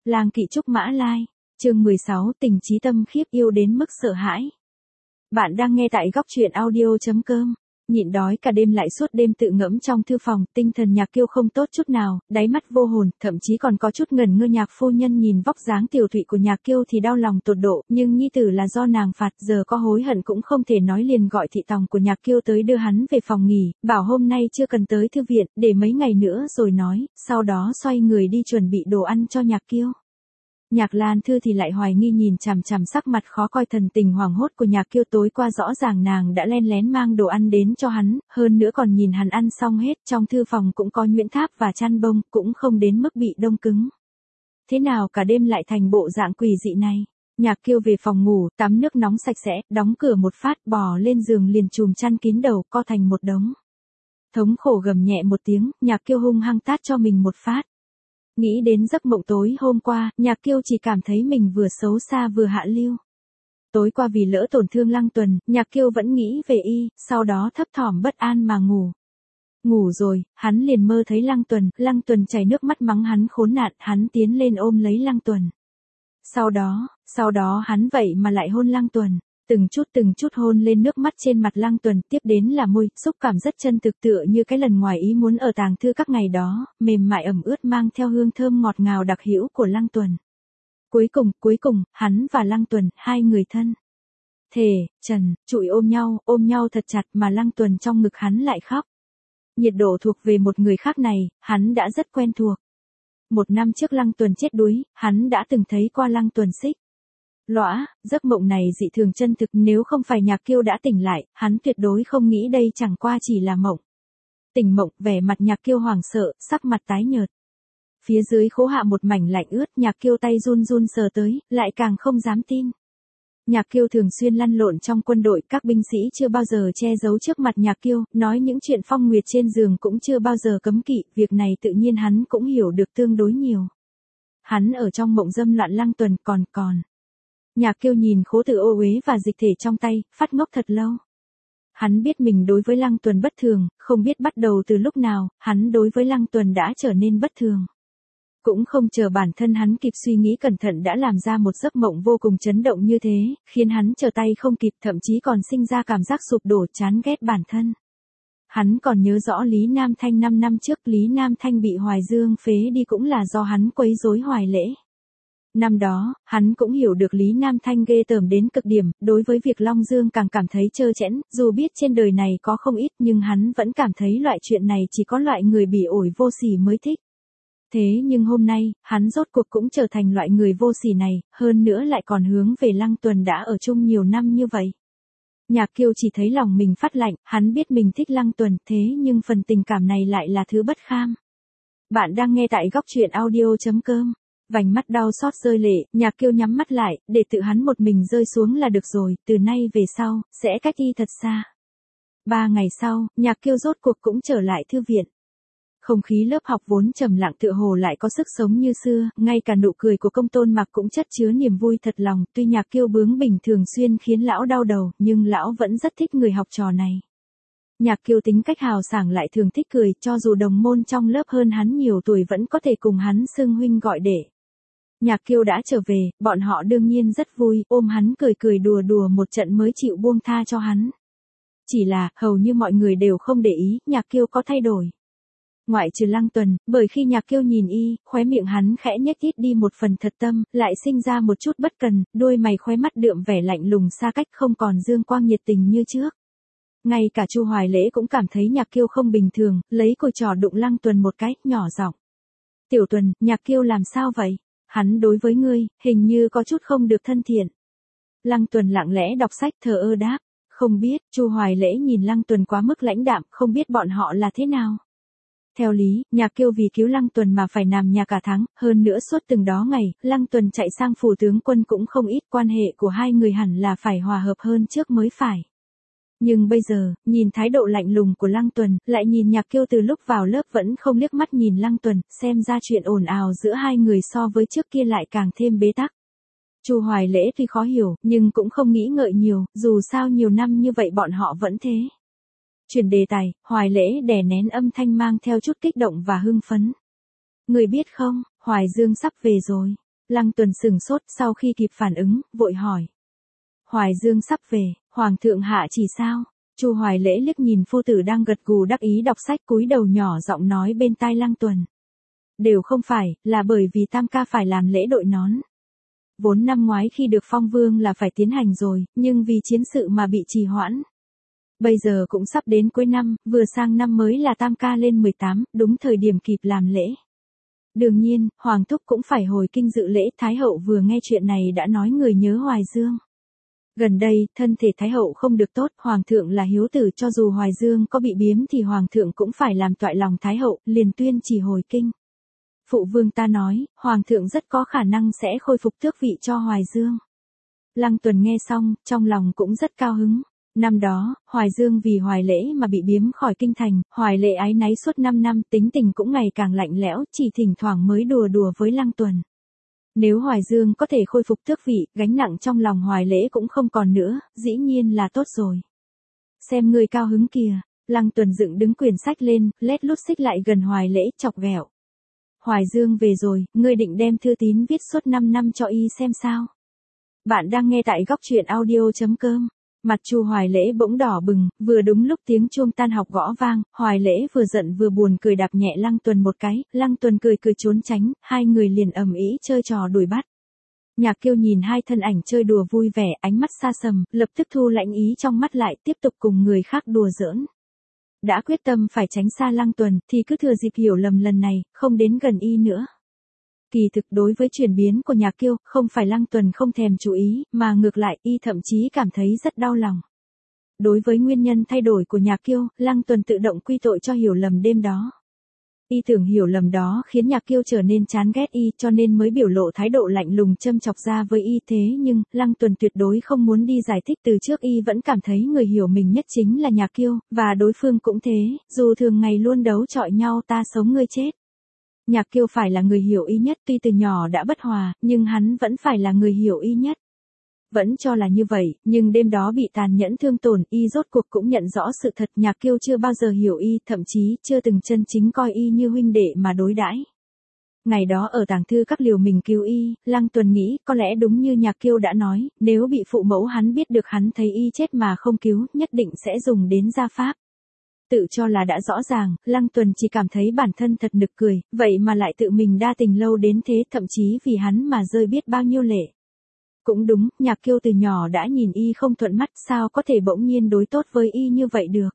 Lang kỵ trúc mã lai. Chương 16, tình trí tâm khiếp yêu đến mức sợ hãi. Bạn đang nghe tại góc truyện audio.com. Nhịn đói cả đêm lại suốt đêm tự ngẫm trong thư phòng, tinh thần Nhạc Kiêu không tốt chút nào, đáy mắt vô hồn, thậm chí còn có chút ngẩn ngơ. Nhạc phu nhân nhìn vóc dáng tiểu thụy của Nhạc Kiêu thì đau lòng tột độ, nhưng nhi tử là do nàng phạt, giờ có hối hận cũng không thể nói, liền gọi thị tòng của Nhạc Kiêu tới đưa hắn về phòng nghỉ, bảo hôm nay chưa cần tới thư viện, để mấy ngày nữa rồi nói, sau đó xoay người đi chuẩn bị đồ ăn cho Nhạc Kiêu. Nhạc Lan Thư thì lại hoài nghi nhìn chằm chằm sắc mặt khó coi thần tình hoảng hốt của Nhạc Kiêu, tối qua rõ ràng nàng đã len lén mang đồ ăn đến cho hắn, hơn nữa còn nhìn hắn ăn xong hết, trong thư phòng cũng có nhuyễn tháp và chăn bông, cũng không đến mức bị đông cứng. Thế nào cả đêm lại thành bộ dạng quỷ dị này? Nhạc Kiêu về phòng ngủ, tắm nước nóng sạch sẽ, đóng cửa một phát, bò lên giường liền chùm chăn kín đầu, co thành một đống. Thống khổ gầm nhẹ một tiếng, Nhạc Kiêu hung hăng tát cho mình một phát. Nghĩ đến giấc mộng tối hôm qua, Nhạc Kiêu chỉ cảm thấy mình vừa xấu xa vừa hạ lưu. Tối qua vì lỡ tổn thương Lăng Tuần, Nhạc Kiêu vẫn nghĩ về y, sau đó thấp thỏm bất an mà ngủ. Ngủ rồi, hắn liền mơ thấy Lăng Tuần chảy nước mắt mắng hắn khốn nạn, hắn tiến lên ôm lấy Lăng Tuần. Sau đó hắn vậy mà lại hôn Lăng Tuần. Từng chút hôn lên nước mắt trên mặt Lăng Tuần, tiếp đến là môi, xúc cảm rất chân thực tựa như cái lần ngoài ý muốn ở tàng thư các ngày đó, mềm mại ẩm ướt mang theo hương thơm ngọt ngào đặc hữu của Lăng Tuần. Cuối cùng, hắn và Lăng Tuần, hai người thân. Thề, trần, trụi ôm nhau thật chặt mà Lăng Tuần trong ngực hắn lại khóc. Nhiệt độ thuộc về một người khác này, hắn đã rất quen thuộc. 1 năm trước Lăng Tuần chết đuối, hắn đã từng thấy qua Lăng Tuần xích lõa, giấc mộng này dị thường chân thực, nếu không phải Nhạc Kiêu đã tỉnh lại, hắn tuyệt đối không nghĩ đây chẳng qua chỉ là mộng. Tỉnh mộng, vẻ mặt Nhạc Kiêu hoảng sợ, sắc mặt tái nhợt. Phía dưới khố hạ một mảnh lạnh ướt, Nhạc Kiêu tay run run sờ tới, lại càng không dám tin. Nhạc Kiêu thường xuyên lăn lộn trong quân đội, các binh sĩ chưa bao giờ che giấu trước mặt Nhạc Kiêu, nói những chuyện phong nguyệt trên giường cũng chưa bao giờ cấm kỵ, việc này tự nhiên hắn cũng hiểu được tương đối nhiều. Hắn ở trong mộng dâm loạn Lăng Tuần còn. Nhạc Kiêu nhìn khố tử ô uế và dịch thể trong tay, phát ngốc thật lâu. Hắn biết mình đối với Lăng Tuần bất thường, không biết bắt đầu từ lúc nào, hắn đối với Lăng Tuần đã trở nên bất thường. Cũng không chờ bản thân hắn kịp suy nghĩ cẩn thận đã làm ra một giấc mộng vô cùng chấn động như thế, khiến hắn trở tay không kịp, thậm chí còn sinh ra cảm giác sụp đổ chán ghét bản thân. Hắn còn nhớ rõ Lý Nam Thanh 5 năm trước, Lý Nam Thanh bị Hoài Dương phế đi cũng là do hắn quấy rối Hoài Lễ. Năm đó, hắn cũng hiểu được Lý Nam Thanh ghê tởm đến cực điểm, đối với việc Long Dương càng cảm thấy trơ trẽn, dù biết trên đời này có không ít nhưng hắn vẫn cảm thấy loại chuyện này chỉ có loại người bỉ ổi vô sỉ mới thích. Thế nhưng hôm nay, hắn rốt cuộc cũng trở thành loại người vô sỉ này, hơn nữa lại còn hướng về Lăng Tuần đã ở chung nhiều năm như vậy. Nhạc Kiêu chỉ thấy lòng mình phát lạnh, hắn biết mình thích Lăng Tuần, thế nhưng phần tình cảm này lại là thứ bất kham. Bạn đang nghe tại góc truyện audio.com. Vành mắt đau xót rơi lệ, Nhạc Kiêu nhắm mắt lại, để tự hắn một mình rơi xuống là được rồi, từ nay về sau, sẽ cách y thật xa. 3 ngày sau, Nhạc Kiêu rốt cuộc cũng trở lại thư viện. Không khí lớp học vốn trầm lặng tựa hồ lại có sức sống như xưa, ngay cả nụ cười của Công Tôn Mặc cũng chất chứa niềm vui thật lòng, tuy Nhạc Kiêu bướng bỉnh thường xuyên khiến lão đau đầu, nhưng lão vẫn rất thích người học trò này. Nhạc Kiêu tính cách hào sảng lại thường thích cười, cho dù đồng môn trong lớp hơn hắn nhiều tuổi vẫn có thể cùng hắn xưng huynh gọi đệ. Nhạc Kiêu đã trở về, bọn họ đương nhiên rất vui, ôm hắn cười đùa một trận mới chịu buông tha cho hắn. Chỉ là, hầu như mọi người đều không để ý, Nhạc Kiêu có thay đổi. Ngoại trừ Lăng Tuần, bởi khi Nhạc Kiêu nhìn y, khóe miệng hắn khẽ nhếch ít đi một phần thật tâm, lại sinh ra một chút bất cần, đôi mày khóe mắt đượm vẻ lạnh lùng xa cách, không còn dương quang nhiệt tình như trước. Ngay cả Chu Hoài Lễ cũng cảm thấy Nhạc Kiêu không bình thường, lấy cùi trò đụng Lăng Tuần một cái, nhỏ giọng. Tiểu Tuần, Nhạc Kiêu làm sao vậy? Hắn đối với ngươi, hình như có chút không được thân thiện. Lăng Tuần lặng lẽ đọc sách thờ ơ đáp. Không biết, Chu Hoài Lễ nhìn Lăng Tuần quá mức lãnh đạm, không biết bọn họ là thế nào. Theo lý, Nhạc Kiêu vì cứu Lăng Tuần mà phải nằm nhà cả tháng, hơn nữa suốt từng đó ngày, Lăng Tuần chạy sang phủ tướng quân cũng không ít, quan hệ của hai người hẳn là phải hòa hợp hơn trước mới phải. Nhưng bây giờ, nhìn thái độ lạnh lùng của Lăng Tuần, lại nhìn Nhạc Kiêu từ lúc vào lớp vẫn không liếc mắt nhìn Lăng Tuần, xem ra chuyện ồn ào giữa hai người so với trước kia lại càng thêm bế tắc. Chu Hoài Lễ tuy khó hiểu, nhưng cũng không nghĩ ngợi nhiều, dù sao nhiều năm như vậy bọn họ vẫn thế. Chuyển đề tài, Hoài Lễ đè nén âm thanh mang theo chút kích động và hưng phấn. Người biết không, Hoài Dương sắp về rồi. Lăng Tuần sừng sốt, sau khi kịp phản ứng, vội hỏi. Hoài Dương sắp về, Hoàng thượng hạ chỉ sao? Chu Hoài Lễ liếc nhìn phu tử đang gật gù đắc ý đọc sách, cúi đầu nhỏ giọng nói bên tai Lăng Tuần. Đều không phải, là bởi vì Tam ca phải làm lễ đội nón. Vốn năm ngoái khi được phong vương là phải tiến hành rồi, nhưng vì chiến sự mà bị trì hoãn. Bây giờ cũng sắp đến cuối năm, vừa sang năm mới là Tam ca lên 18, đúng thời điểm kịp làm lễ. Đương nhiên, Hoàng thúc cũng phải hồi kinh dự lễ. Thái hậu vừa nghe chuyện này đã nói người nhớ Hoài Dương. Gần đây, thân thể Thái hậu không được tốt, Hoàng thượng là hiếu tử, cho dù Hoài Dương có bị biếm thì Hoàng thượng cũng phải làm toại lòng Thái hậu, liền tuyên chỉ hồi kinh. Phụ vương ta nói, Hoàng thượng rất có khả năng sẽ khôi phục tước vị cho Hoài Dương. Lăng Tuần nghe xong, trong lòng cũng rất cao hứng. Năm đó, Hoài Dương vì Hoài Lễ mà bị biếm khỏi kinh thành, Hoài Lễ áy náy suốt 5 năm, tính tình cũng ngày càng lạnh lẽo, chỉ thỉnh thoảng mới đùa đùa với Lăng Tuần. Nếu Hoài Dương có thể khôi phục tước vị, gánh nặng trong lòng Hoài Lễ cũng không còn nữa, dĩ nhiên là tốt rồi. Xem người cao hứng kìa, Lăng Tuần dựng đứng quyển sách lên, lét lút xích lại gần Hoài Lễ, chọc ghẹo. Hoài Dương về rồi, ngươi định đem thư tín viết suốt 5 năm cho y xem sao? Bạn đang nghe tại góc truyện audio.com. Mặt Chu Hoài Lễ bỗng đỏ bừng, vừa đúng lúc tiếng chuông tan học gõ vang, Hoài Lễ vừa giận vừa buồn cười đạp nhẹ Lăng Tuần một cái, Lăng Tuần cười cười trốn tránh, hai người liền ầm ĩ chơi trò đuổi bắt. Nhạc Kiêu nhìn hai thân ảnh chơi đùa vui vẻ, ánh mắt xa sầm, lập tức thu lãnh ý trong mắt lại, tiếp tục cùng người khác đùa giỡn. Đã quyết tâm phải tránh xa Lăng Tuần, thì cứ thừa dịp hiểu lầm lần này, không đến gần y nữa. Kỳ thực đối với chuyển biến của Nhạc Kiêu, không phải Lăng Tuần không thèm chú ý, mà ngược lại, y thậm chí cảm thấy rất đau lòng. Đối với nguyên nhân thay đổi của Nhạc Kiêu, Lăng Tuần tự động quy tội cho hiểu lầm đêm đó. Y tưởng hiểu lầm đó khiến Nhạc Kiêu trở nên chán ghét y, cho nên mới biểu lộ thái độ lạnh lùng châm chọc ra với y. Thế nhưng, Lăng Tuần tuyệt đối không muốn đi giải thích, từ trước y vẫn cảm thấy người hiểu mình nhất chính là Nhạc Kiêu, và đối phương cũng thế, dù thường ngày luôn đấu chọi nhau ta sống ngươi chết. Nhạc Kiêu phải là người hiểu y nhất, tuy từ nhỏ đã bất hòa, nhưng hắn vẫn phải là người hiểu y nhất. Vẫn cho là như vậy, nhưng đêm đó bị tàn nhẫn thương tổn, y rốt cuộc cũng nhận rõ sự thật. Nhạc Kiêu chưa bao giờ hiểu y, thậm chí chưa từng chân chính coi y như huynh đệ mà đối đãi. Ngày đó ở tàng thư các liều mình cứu y, Lăng Tuần nghĩ có lẽ đúng như Nhạc Kiêu đã nói, nếu bị phụ mẫu hắn biết được hắn thấy y chết mà không cứu, nhất định sẽ dùng đến gia pháp. Tự cho là đã rõ ràng, Lăng Tuần chỉ cảm thấy bản thân thật nực cười, vậy mà lại tự mình đa tình lâu đến thế, thậm chí vì hắn mà rơi biết bao nhiêu lệ. Cũng đúng, Nhạc Kiêu từ nhỏ đã nhìn y không thuận mắt, sao có thể bỗng nhiên đối tốt với y như vậy được.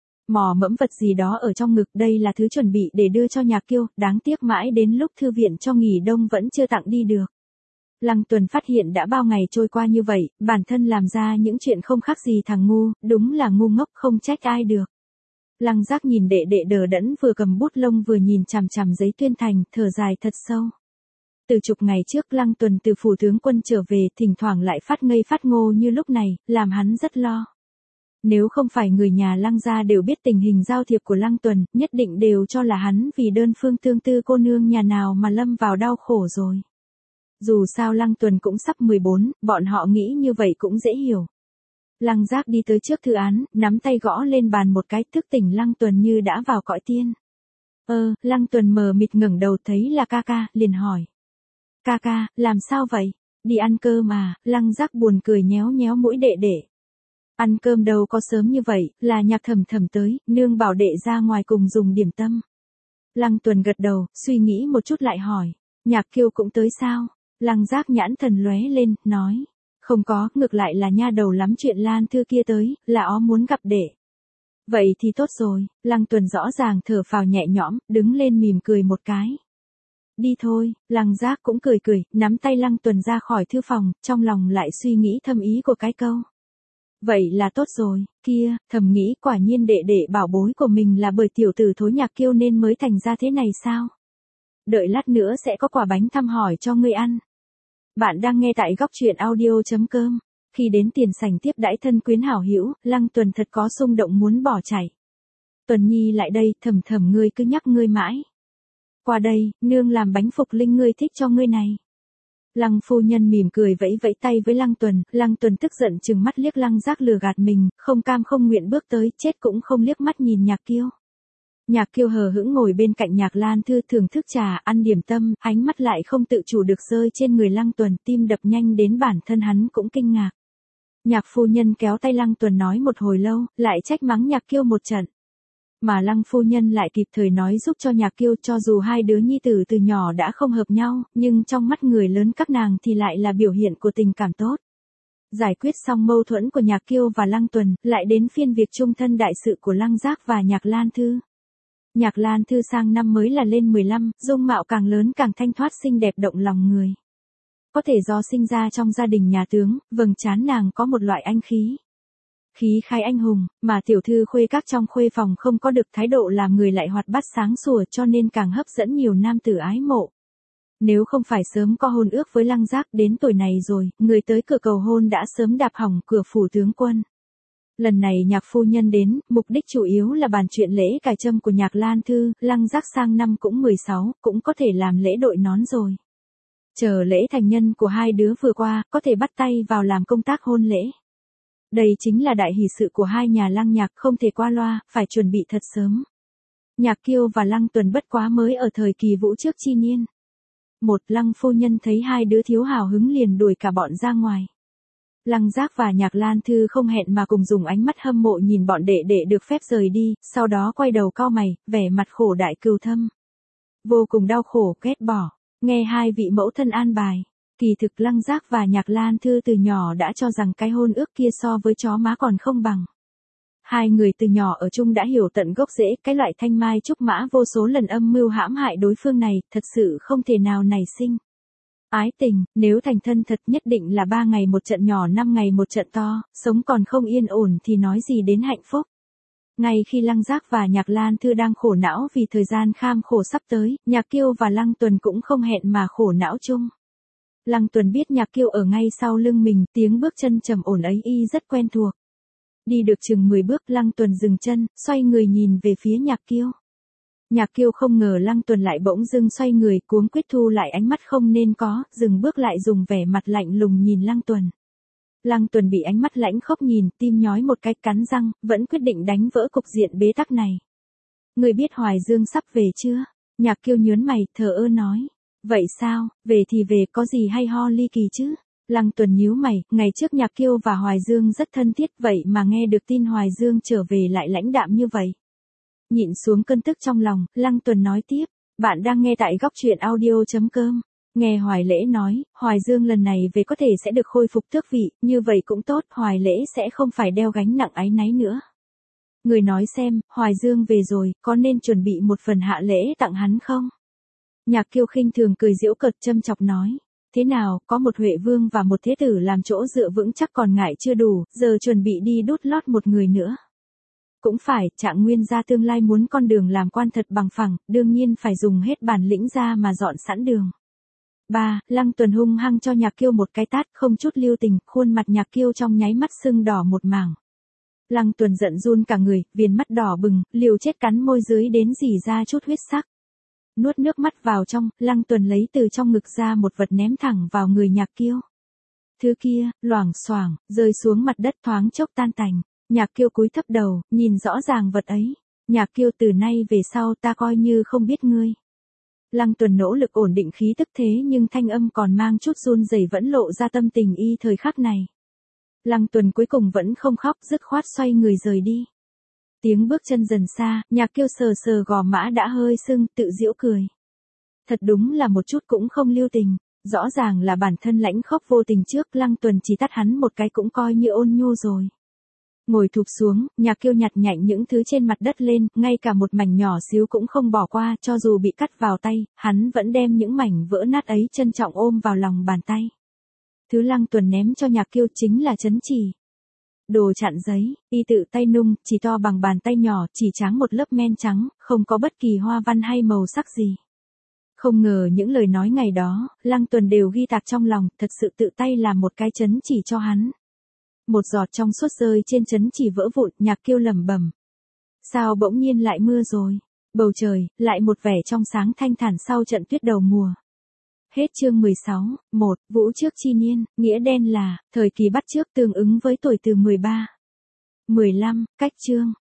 Mò mẫm vật gì đó ở trong ngực, đây là thứ chuẩn bị để đưa cho Nhạc Kiêu, đáng tiếc mãi đến lúc thư viện cho nghỉ đông vẫn chưa tặng đi được. Lăng Tuần phát hiện đã bao ngày trôi qua như vậy, bản thân làm ra những chuyện không khác gì thằng ngu, đúng là ngu ngốc, không trách ai được. Lăng Giác nhìn đệ đệ đờ đẫn vừa cầm bút lông vừa nhìn chằm chằm giấy tuyên thành, thở dài thật sâu. Từ chục ngày trước Lăng Tuần từ phủ tướng quân trở về, thỉnh thoảng lại phát ngây phát ngô như lúc này, làm hắn rất lo. Nếu không phải người nhà Lăng gia đều biết tình hình giao thiệp của Lăng Tuần, nhất định đều cho là hắn vì đơn phương tương tư cô nương nhà nào mà lâm vào đau khổ rồi. Dù sao Lăng Tuần cũng sắp 14, bọn họ nghĩ như vậy cũng dễ hiểu. Lăng Giác đi tới trước thư án, nắm tay gõ lên bàn một cái, thức tỉnh Lăng Tuần như đã vào cõi tiên. Lăng Tuần mờ mịt ngẩng đầu thấy là ca ca, liền hỏi. Ca ca, làm sao vậy? Đi ăn cơm à? Lăng Giác buồn cười nhéo nhéo mũi đệ đệ. Ăn cơm đâu có sớm như vậy, là Nhạc Thẩm Thẩm tới, nương bảo đệ ra ngoài cùng dùng điểm tâm. Lăng Tuần gật đầu, suy nghĩ một chút lại hỏi. Nhạc Kiêu cũng tới sao? Lăng Giác nhãn thần lóe lên, nói. Không có, ngược lại là nha đầu lắm chuyện Lan Thư kia tới, là ó muốn gặp đệ. Vậy thì tốt rồi, Lăng Tuần rõ ràng thở phào nhẹ nhõm, đứng lên mỉm cười một cái. Đi thôi, Lăng Giác cũng cười cười, nắm tay Lăng Tuần ra khỏi thư phòng, trong lòng lại suy nghĩ thâm ý của cái câu. Vậy là tốt rồi, kia, thầm nghĩ quả nhiên đệ đệ bảo bối của mình là bởi tiểu tử thối Nhạc Kiêu nên mới thành ra thế này sao? Đợi lát nữa sẽ có quả bánh thăm hỏi cho ngươi ăn. Bạn đang nghe tại góc truyện audio.com. Khi đến tiền sảnh tiếp đãi thân quyến hảo hữu, Lăng Tuần thật có xung động muốn bỏ chạy. Tuần Nhi lại đây, Thẩm Thẩm ngươi cứ nhắc ngươi mãi. Qua đây, nương làm bánh phục linh ngươi thích cho ngươi này. Lăng phu nhân mỉm cười vẫy vẫy tay với Lăng Tuần tức giận trừng mắt liếc Lăng Giác lừa gạt mình, không cam không nguyện bước tới, chết cũng không liếc mắt nhìn Nhạc Kiêu. Nhạc Kiêu hờ hững ngồi bên cạnh Nhạc Lan Thư thưởng thức trà, ăn điểm tâm, ánh mắt lại không tự chủ được rơi trên người Lăng Tuần, tim đập nhanh đến bản thân hắn cũng kinh ngạc. Nhạc phu nhân kéo tay Lăng Tuần nói một hồi lâu, lại trách mắng Nhạc Kiêu một trận. Mà Lăng phu nhân lại kịp thời nói giúp cho Nhạc Kiêu, cho dù hai đứa nhi tử từ nhỏ đã không hợp nhau, nhưng trong mắt người lớn các nàng thì lại là biểu hiện của tình cảm tốt. Giải quyết xong mâu thuẫn của Nhạc Kiêu và Lăng Tuần, lại đến phiên việc chung thân đại sự của Lăng Giác và Nhạc Lan Thư. Nhạc Lan Thư sang năm mới là lên 15, dung mạo càng lớn càng thanh thoát xinh đẹp động lòng người. Có thể do sinh ra trong gia đình nhà tướng, vầng trán nàng có một loại anh khí. Khí khái anh hùng, mà tiểu thư khuê các trong khuê phòng không có được thái độ làm người lại hoạt bát sáng sủa, cho nên càng hấp dẫn nhiều nam tử ái mộ. Nếu không phải sớm có hôn ước với Lăng Giác, đến tuổi này rồi, người tới cửa cầu hôn đã sớm đạp hỏng cửa phủ tướng quân. Lần này Nhạc phu nhân đến, mục đích chủ yếu là bàn chuyện lễ cài trâm của Nhạc Lan Thư, Lăng Giác sang năm cũng 16, cũng có thể làm lễ đội nón rồi. Chờ lễ thành nhân của hai đứa vừa qua, có thể bắt tay vào làm công tác hôn lễ. Đây chính là đại hỷ sự của hai nhà Lăng Nhạc, không thể qua loa, phải chuẩn bị thật sớm. Nhạc Kiêu và Lăng Tuần bất quá mới ở thời kỳ vũ trước chi niên. Một Lăng phu nhân thấy hai đứa thiếu hào hứng liền đuổi cả bọn ra ngoài. Lăng Giác và Nhạc Lan Thư không hẹn mà cùng dùng ánh mắt hâm mộ nhìn bọn đệ đệ được phép rời đi, sau đó quay đầu cau mày, vẻ mặt khổ đại cừu thâm. Vô cùng đau khổ, ghét bỏ, nghe hai vị mẫu thân an bài. Kỳ thực Lăng Giác và Nhạc Lan Thư từ nhỏ đã cho rằng cái hôn ước kia so với chó má còn không bằng. Hai người từ nhỏ ở chung đã hiểu tận gốc rễ, cái loại thanh mai trúc mã vô số lần âm mưu hãm hại đối phương này, thật sự không thể nào nảy sinh. Ái tình, nếu thành thân thật nhất định là 3 ngày một trận nhỏ 5 ngày một trận to, sống còn không yên ổn thì nói gì đến hạnh phúc. Ngay khi Lăng Giác và Nhạc Lan Thư đang khổ não vì thời gian kham khổ sắp tới, Nhạc Kiêu và Lăng Tuần cũng không hẹn mà khổ não chung. Lăng Tuần biết Nhạc Kiêu ở ngay sau lưng mình, tiếng bước chân trầm ổn ấy y rất quen thuộc. Đi được chừng 10 bước, Lăng Tuần dừng chân, xoay người nhìn về phía Nhạc Kiêu. Nhạc Kiêu không ngờ Lăng Tuần lại bỗng dưng xoay người, cuống quýt thu lại ánh mắt không nên có, dừng bước lại dùng vẻ mặt lạnh lùng nhìn Lăng Tuần. Lăng Tuần bị ánh mắt lãnh khốc nhìn, tim nhói một cái, cắn răng, vẫn quyết định đánh vỡ cục diện bế tắc này. Người biết Hoài Dương sắp về chưa? Nhạc Kiêu nhớn mày, thờ ơ nói. Vậy sao, về thì về, có gì hay ho ly kỳ chứ? Lăng Tuần nhíu mày, ngày trước Nhạc Kiêu và Hoài Dương rất thân thiết, vậy mà nghe được tin Hoài Dương trở về lại lãnh đạm như vậy. Nhịn xuống cơn tức trong lòng, Lăng Tuần nói tiếp, bạn đang nghe tại góc truyện audio.com. Nghe Hoài Lễ nói, Hoài Dương lần này về có thể sẽ được khôi phục tước vị, như vậy cũng tốt, Hoài Lễ sẽ không phải đeo gánh nặng áy náy nữa. Người nói xem, Hoài Dương về rồi, có nên chuẩn bị một phần hạ lễ tặng hắn không? Nhạc Kiêu khinh thường cười giễu cợt châm chọc nói. Thế nào, có một Huệ Vương và một Thế Tử làm chỗ dựa vững chắc còn ngại chưa đủ, giờ chuẩn bị đi đút lót một người nữa. Cũng phải, Trạng Nguyên gia tương lai muốn con đường làm quan thật bằng phẳng, đương nhiên phải dùng hết bản lĩnh ra mà dọn sẵn đường. 3. Lăng Tuần hung hăng cho Nhạc Kiêu một cái tát, không chút lưu tình, khuôn mặt Nhạc Kiêu trong nháy mắt sưng đỏ một mảng. Lăng Tuần giận run cả người, viền mắt đỏ bừng, liều chết cắn môi dưới đến rỉ ra chút huyết sắc. Nuốt nước mắt vào trong, Lăng Tuần lấy từ trong ngực ra một vật ném thẳng vào người Nhạc Kiêu. Thứ kia, loảng xoảng, rơi xuống mặt đất thoáng chốc tan tành. Nhạc Kiêu cúi thấp đầu, nhìn rõ ràng vật ấy. Nhạc Kiêu, từ nay về sau ta coi như không biết ngươi. Lăng Tuần nỗ lực ổn định khí tức, thế nhưng thanh âm còn mang chút run rẩy vẫn lộ ra tâm tình y thời khắc này. Lăng Tuần cuối cùng vẫn không khóc, dứt khoát xoay người rời đi. Tiếng bước chân dần xa, Nhạc Kiêu sờ sờ gò má đã hơi sưng, tự giễu cười. Thật đúng là một chút cũng không lưu tình, rõ ràng là bản thân lãnh khốc vô tình trước, Lăng Tuần chỉ tát hắn một cái cũng coi như ôn nhu rồi. Ngồi thụp xuống, Nhạc Kiêu nhặt nhạnh những thứ trên mặt đất lên, ngay cả một mảnh nhỏ xíu cũng không bỏ qua, cho dù bị cắt vào tay, hắn vẫn đem những mảnh vỡ nát ấy trân trọng ôm vào lòng bàn tay. Thứ Lăng Tuần ném cho Nhạc Kiêu chính là chấn chỉ. Đồ chặn giấy, y tự tay nung, chỉ to bằng bàn tay nhỏ, chỉ tráng một lớp men trắng, không có bất kỳ hoa văn hay màu sắc gì. Không ngờ những lời nói ngày đó, Lăng Tuần đều ghi tạc trong lòng, thật sự tự tay làm một cái chấn chỉ cho hắn. Một giọt trong suốt rơi trên chấn chỉ vỡ vụn, Nhạc Kiêu lẩm bẩm. Sao bỗng nhiên lại mưa rồi? Bầu trời, lại một vẻ trong sáng thanh thản sau trận tuyết đầu mùa. Hết chương 16, 1, Vũ trước chi niên, nghĩa đen là, thời kỳ bắt chước tương ứng với tuổi từ 13. 15, cách chương.